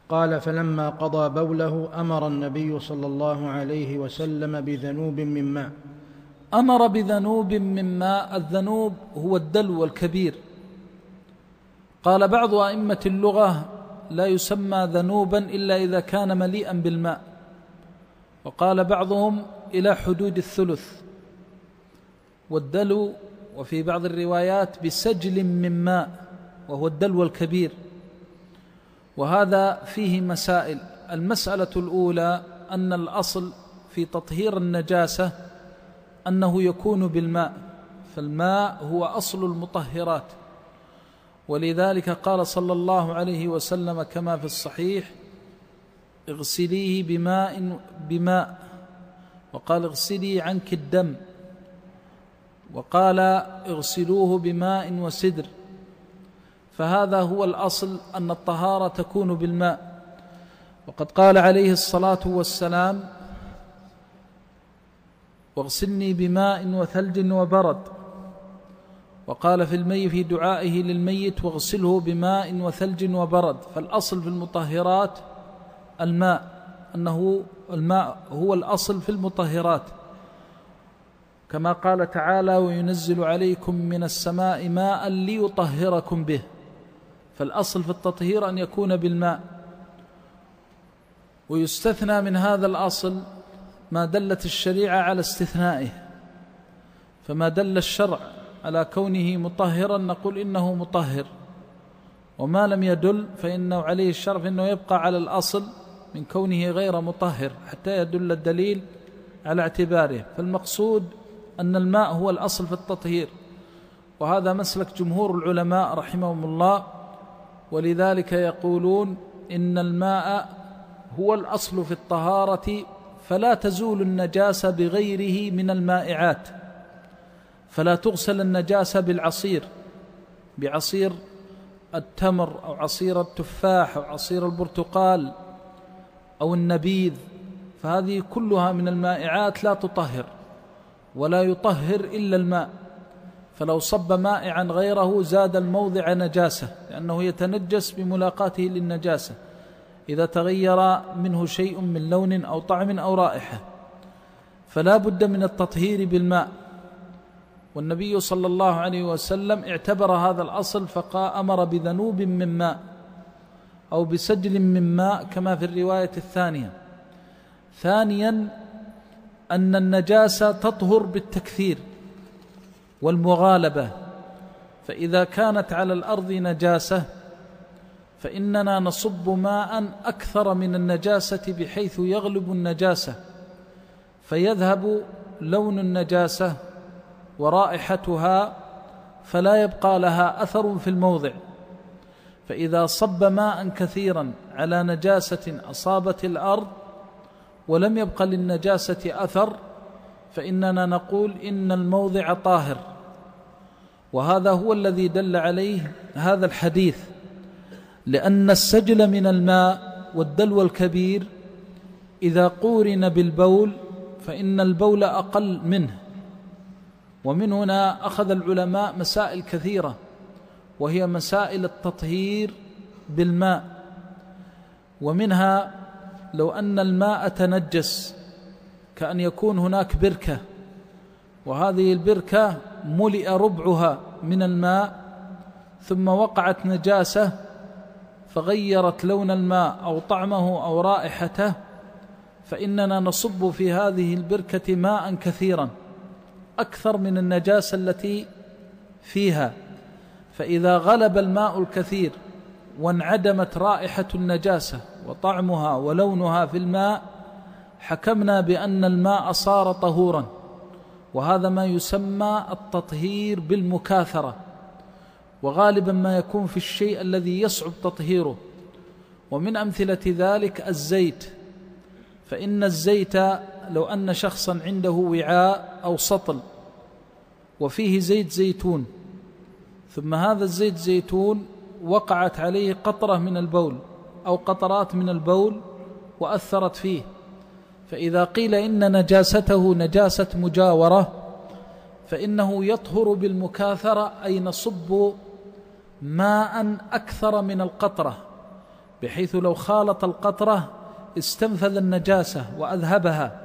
قال: فلما قضى بوله أمر النبي صلى الله عليه وسلم بذنوب من ماء. أمر بذنوب من ماء. الذنوب هو الدلو الكبير. قال بعض أئمة اللغة: لا يسمى ذنوبا إلا إذا كان مليئا بالماء. وقال بعضهم: إلى حدود الثلث. والدلو وفي بعض الروايات بسجل من ماء، وهو الدلو الكبير. وهذا فيه مسائل. المسألة الأولى أن الأصل في تطهير النجاسة أنه يكون بالماء، فالماء هو أصل المطهرات. ولذلك قال صلى الله عليه وسلم كما في الصحيح: اغسليه بماء، وقال: اغسلي عنك الدم، وقال: اغسلوه بماء وسدر. فهذا هو الأصل، أن الطهارة تكون بالماء. وقد قال عليه الصلاة والسلام: واغسلني بماء وثلج وبرد. وقال في دعائه للميت: واغسله بماء وثلج وبرد. فالأصل في المطهرات الماء، أنه الماء هو الأصل في المطهرات، كما قال تعالى: وينزل عليكم من السماء ماء ليطهركم به. فالأصل في التطهير أن يكون بالماء. ويستثنى من هذا الأصل ما دلت الشريعة على استثنائه. فما دل الشرع على كونه مطهرا نقول إنه مطهر، وما لم يدل فإنه عليه الشرع إنه يبقى على الأصل من كونه غير مطهر حتى يدل الدليل على اعتباره. فالمقصود أن الماء هو الأصل في التطهير، وهذا مسلك جمهور العلماء رحمهم الله. ولذلك يقولون إن الماء هو الأصل في الطهارة، فلا تزول النجاسة بغيره من المائعات. فلا تغسل النجاسة بعصير التمر أو عصير التفاح أو عصير البرتقال أو النبيذ، فهذه كلها من المائعات لا تطهر، ولا يطهر إلا الماء. فلو صب مائعا غيره زاد الموضع نجاسة، لأنه يتنجس بملاقاته للنجاسة إذا تغير منه شيء من لون أو طعم أو رائحة. فلا بد من التطهير بالماء. والنبي صلى الله عليه وسلم اعتبر هذا الأصل فأمر بذنوب من ماء أو بسجل من ماء كما في الرواية الثانية. ثانيا أن النجاسة تطهر بالتكثير والمغالبة. فإذا كانت على الأرض نجاسة فإننا نصب ماء أكثر من النجاسة بحيث يغلب النجاسة، فيذهب لون النجاسة ورائحتها، فلا يبقى لها أثر في الموضع. فإذا صب ماء كثيرا على نجاسة أصابت الأرض ولم يبق للنجاسة أثر، فإننا نقول إن الموضع طاهر. وهذا هو الذي دل عليه هذا الحديث، لأن السجل من الماء والدلو الكبير إذا قورن بالبول فإن البول أقل منه. ومن هنا أخذ العلماء مسائل كثيرة، وهي مسائل التطهير بالماء. ومنها لو أن الماء تنجس، كأن يكون هناك بركة، وهذه البركة ملئ ربعها من الماء، ثم وقعت نجاسة فغيرت لون الماء أو طعمه أو رائحته، فإننا نصب في هذه البركة ماء كثيرا أكثر من النجاسة التي فيها. فإذا غلب الماء الكثير وانعدمت رائحة النجاسة وطعمها ولونها في الماء، حكمنا بأن الماء صار طهورا. وهذا ما يسمى التطهير بالمكاثرة، وغالبا ما يكون في الشيء الذي يصعب تطهيره. ومن أمثلة ذلك الزيت، فإن الزيت لو أن شخصا عنده وعاء أو سطل وفيه زيت زيتون، ثم هذا الزيت زيتون وقعت عليه قطرة من البول أو قطرات من البول وأثرت فيه، فإذا قيل إن نجاسته نجاسة مجاورة فإنه يطهر بالمكاثرة، أي نصب ماء أكثر من القطرة بحيث لو خالط القطرة استنفذ النجاسة وأذهبها.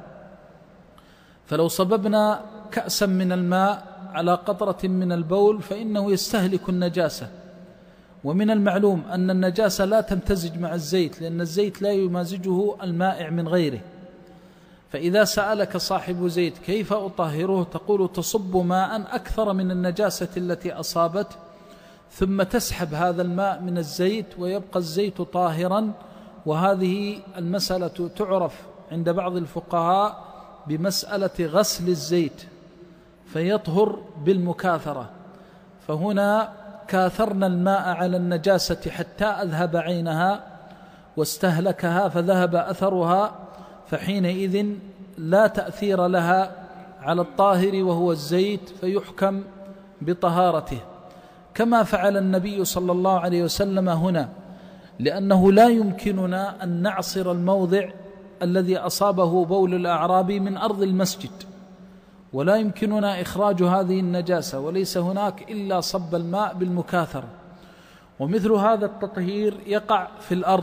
فلو صببنا كأسا من الماء على قطرة من البول فإنه يستهلك النجاسة. ومن المعلوم أن النجاسة لا تمتزج مع الزيت، لأن الزيت لا يمازجه المائع من غيره. فإذا سألك صاحب زيت كيف أطهره، تقول تصب ماء أكثر من النجاسة التي أصابت، ثم تسحب هذا الماء من الزيت ويبقى الزيت طاهرا. وهذه المسألة تعرف عند بعض الفقهاء بمسألة غسل الزيت فيطهر بالمكاثرة. فهنا كاثرنا الماء على النجاسة حتى أذهب عينها واستهلكها فذهب أثرها، فحينئذ لا تأثير لها على الطاهر وهو الزيت، فيحكم بطهارته، كما فعل النبي صلى الله عليه وسلم هنا، لأنه لا يمكننا أن نعصر الموضع الذي أصابه بول الأعرابي من أرض المسجد، ولا يمكننا إخراج هذه النجاسة، وليس هناك إلا صب الماء بالمكاثرة. ومثل هذا التطهير يقع في الأرض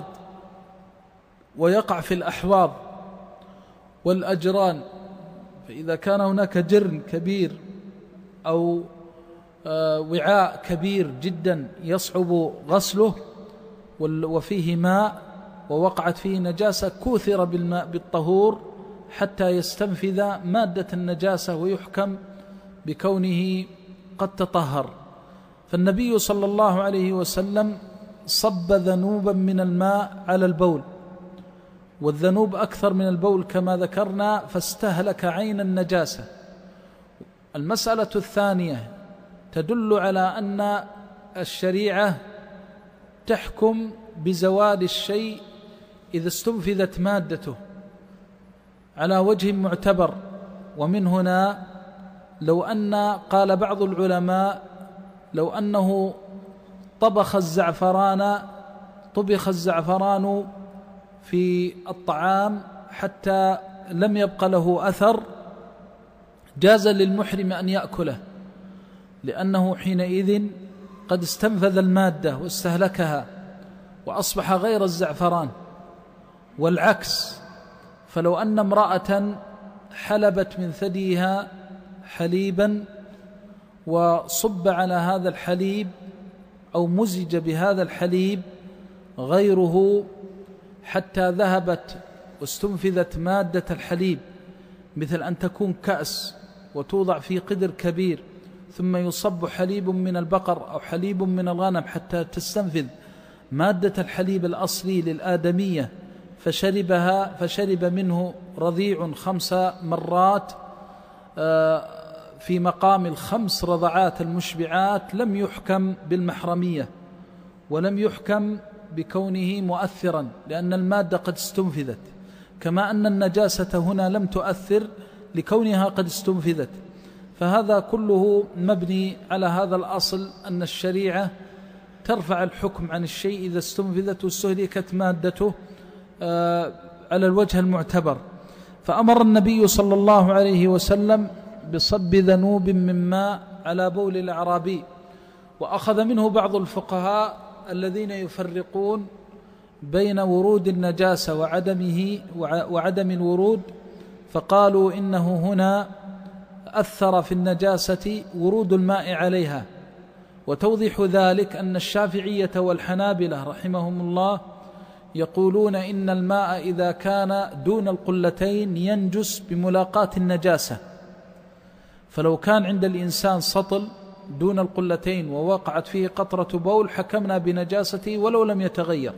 ويقع في الأحواض والأجران. فإذا كان هناك جرن كبير أو وعاء كبير جدا يصعب غسله وفيه ماء ووقعت فيه نجاسة، كوثر بالماء بالطهور حتى يستنفذ مادة النجاسة ويحكم بكونه قد تطهر. فالنبي صلى الله عليه وسلم صب ذنوبا من الماء على البول، والذنوب أكثر من البول كما ذكرنا، فاستهلك عين النجاسة. المسألة الثانية تدل على أن الشريعة تحكم بزوال الشيء إذا استنفذت مادته على وجه معتبر. ومن هنا لو أن قال بعض العلماء لو أنه طبخ الزعفران في الطعام حتى لم يبق له أثر، جاز للمحرم أن يأكله، لأنه حينئذ قد استنفذ المادة واستهلكها وأصبح غير الزعفران. والعكس، فلو أن امرأة حلبت من ثديها حليبا وصب على هذا الحليب أو مزج بهذا الحليب غيره حتى ذهبت واستنفذت مادة الحليب، مثل أن تكون كأس وتوضع في قدر كبير ثم يصب حليب من البقر أو حليب من الغنم حتى تستنفذ مادة الحليب الأصلي للآدمية، فشرب منه رضيع 5 مرات في مقام 5 رضعات المشبعات، لم يحكم بالمحرمية ولم يحكم بكونه مؤثرا، لأن المادة قد استنفذت، كما أن النجاسة هنا لم تؤثر لكونها قد استنفذت. فهذا كله مبني على هذا الأصل، أن الشريعة ترفع الحكم عن الشيء إذا استنفذت واستهلكت مادته على الوجه المعتبر. فأمر النبي صلى الله عليه وسلم بصب ذنوب من ماء على بول الأعرابي. وأخذ منه بعض الفقهاء الذين يفرقون بين ورود النجاسة وعدم الورود، فقالوا إنه هنا أثر في النجاسة ورود الماء عليها. وتوضيح ذلك أن الشافعية والحنابلة رحمهم الله يقولون إن الماء إذا كان دون القلتين ينجس بملاقاة النجاسة، فلو كان عند الإنسان سطل دون القلتين ووقعت فيه قطرة بول حكمنا بنجاسته ولو لم يتغير.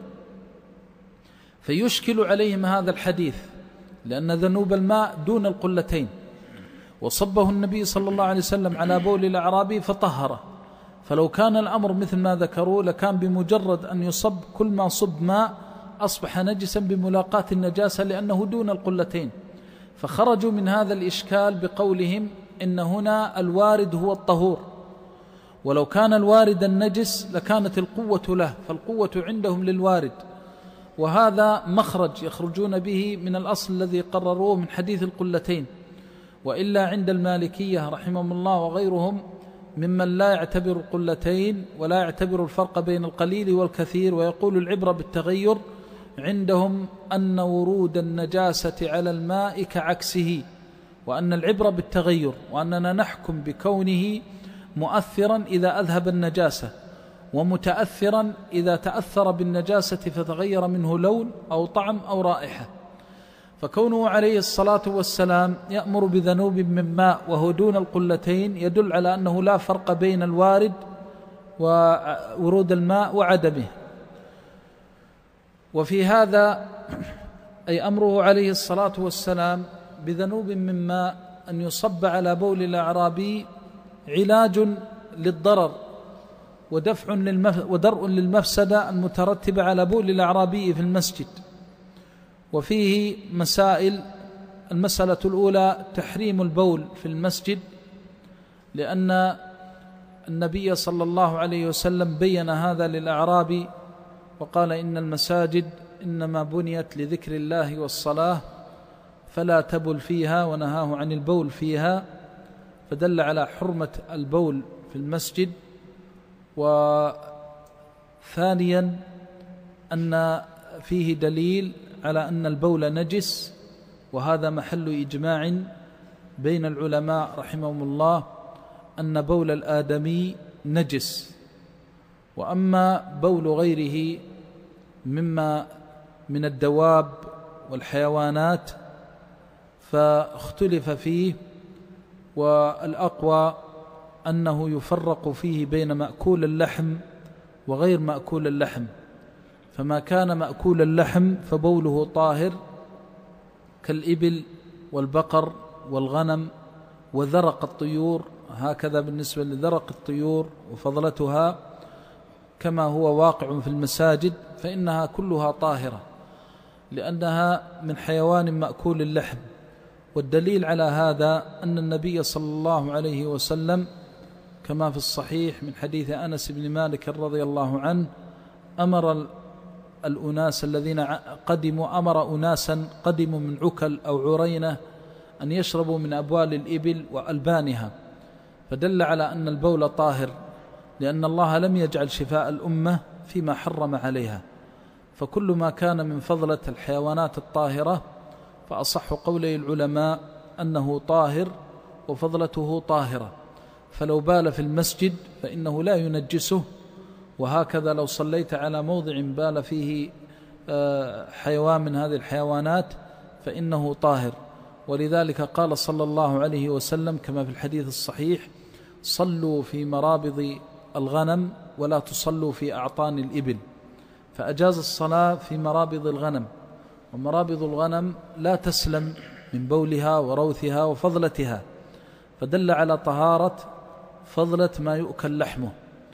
فيشكل عليهم هذا الحديث، لأن ذنوب الماء دون القلتين، وصبه النبي صلى الله عليه وسلم على بول الأعرابي فطهره. فلو كان الأمر مثل ما ذكروا لكان بمجرد أن يصب كل ما صب ماء أصبح نجسا بملاقاة النجاسة لأنه دون القلتين. فخرجوا من هذا الإشكال بقولهم إن هنا الوارد هو الطهور، ولو كان الوارد النجس لكانت القوة له، فالقوة عندهم للوارد. وهذا مخرج يخرجون به من الأصل الذي قرروه من حديث القلتين. وإلا عند المالكية رحمهم الله وغيرهم ممن لا يعتبر القلتين ولا يعتبر الفرق بين القليل والكثير، ويقول العبرة بالتغير. عندهم أن ورود النجاسة على الماء كعكسه، وأن العبرة بالتغير، وأننا نحكم بكونه مؤثرا إذا أذهب النجاسة، ومتأثرا إذا تأثر بالنجاسة فتغير منه لون أو طعم أو رائحة. فكونه عليه الصلاة والسلام يأمر بذنوب من ماء وهو دون القلتين يدل على أنه لا فرق بين الوارد وورود الماء وعدمه. وفي هذا أي أمره عليه الصلاة والسلام بذنوب من ماء أن يصب على بول الأعرابي علاج للضرر ودرء للمفسدة المترتبة على بول الأعرابي في المسجد. وفيه مسائل. المسألة الأولى تحريم البول في المسجد، لأن النبي صلى الله عليه وسلم بين هذا للأعرابي وقال إن المساجد إنما بنيت لذكر الله والصلاة فلا تبل فيها، ونهاه عن البول فيها، فدل على حرمة البول في المسجد. وثانيا أن فيه دليل على أن البول نجس، وهذا محل إجماع بين العلماء رحمهم الله أن بول الآدمي نجس. وأما بول غيره مما من الدواب والحيوانات فاختلف فيه، والأقوى أنه يفرق فيه بين مأكول اللحم وغير مأكول اللحم. فما كان مأكول اللحم فبوله طاهر كالإبل والبقر والغنم وذرق الطيور، هكذا بالنسبة لذرق الطيور وفضلتها كما هو واقع في المساجد، فإنها كلها طاهرة لأنها من حيوان مأكول اللحم. والدليل على هذا أن النبي صلى الله عليه وسلم كما في الصحيح من حديث أنس بن مالك رضي الله عنه أمر الأناس الذين أمر أناسا قدموا من عكل أو عرينة أن يشربوا من أبوال الإبل وألبانها، فدل على أن البول طاهر، لأن الله لم يجعل شفاء الأمة فيما حرم عليها. فكل ما كان من فضلة الحيوانات الطاهرة فأصح قولي العلماء أنه طاهر وفضلته طاهرة، فلو بال في المسجد فإنه لا ينجسه. وهكذا لو صليت على موضع بال فيه حيوان من هذه الحيوانات فإنه طاهر. ولذلك قال صلى الله عليه وسلم كما في الحديث الصحيح: صلوا في مرابض الغنم ولا تصلوا في أعطان الإبل. فأجاز الصلاة في مرابض الغنم، ومرابض الغنم لا تسلم من بولها وروثها وفضلتها، فدل على طهارة فضلة ما يؤكل لحمه.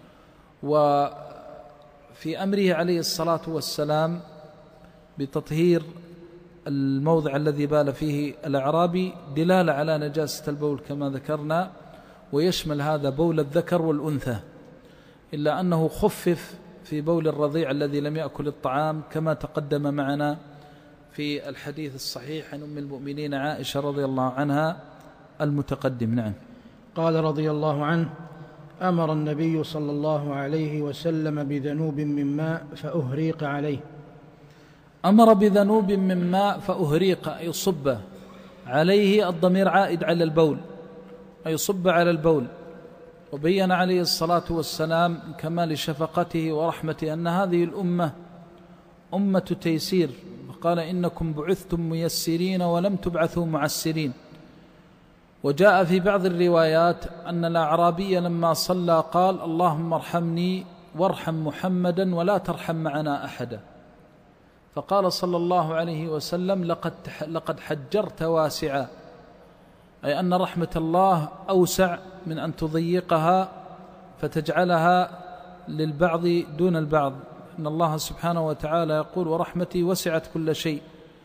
وفي أمره عليه الصلاة والسلام بتطهير الموضع الذي بال فيه الأعرابي دلالة على نجاسة البول كما ذكرنا، ويشمل هذا بول الذكر والأنثى، إلا أنه خفف في بول الرضيع الذي لم يأكل الطعام كما تقدم معنا في الحديث الصحيح عن أم المؤمنين عائشة رضي الله عنها المتقدم. نعم. قال رضي الله عنه: أمر النبي صلى الله عليه وسلم بذنوب من ماء فأهريق عليه. أمر بذنوب من ماء فأهريق أي صب عليه، الضمير عائد على البول، أي صب على البول. وبين عليه الصلاة والسلام كمال شفقته ورحمته أن هذه الأمة أمة تيسير، قال: إنكم بعثتم ميسرين ولم تبعثوا معسرين. وجاء في بعض الروايات أن الأعرابي لما صلى قال: اللهم ارحمني وارحم محمدا ولا ترحم معنا أحدا. فقال صلى الله عليه وسلم: لقد حجرت واسعا، أي أن رحمة الله أوسع من أن تضيقها فتجعلها للبعض دون البعض. إن الله سبحانه وتعالى يقول: ورحمتي وسعت كل شيء.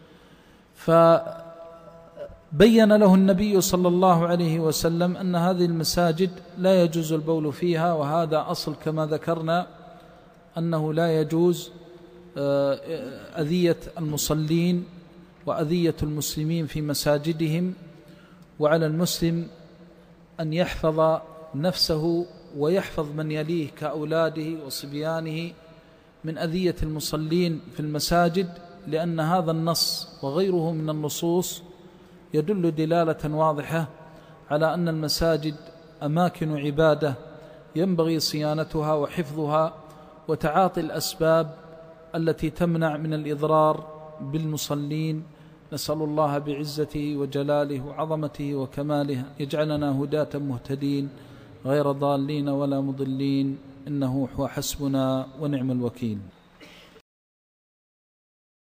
فبين له النبي صلى الله عليه وسلم أن هذه المساجد لا يجوز البول فيها، وهذا أصل كما ذكرنا أنه لا يجوز أذية المصلين وأذية المسلمين في مساجدهم. وعلى المسلم أن يحفظ نفسه ويحفظ من يليه كأولاده وصبيانه من أذية المصلين في المساجد، لأن هذا النص وغيره من النصوص يدل دلالة واضحة على أن المساجد أماكن عبادة ينبغي صيانتها وحفظها وتعاطي الأسباب التي تمنع من الإضرار بالمصلين. نسأل الله بعزته وجلاله وعظمته وكماله يجعلنا هداة مهتدين غير ضالين ولا مضلين، إنه هو حسبنا ونعم الوكيل.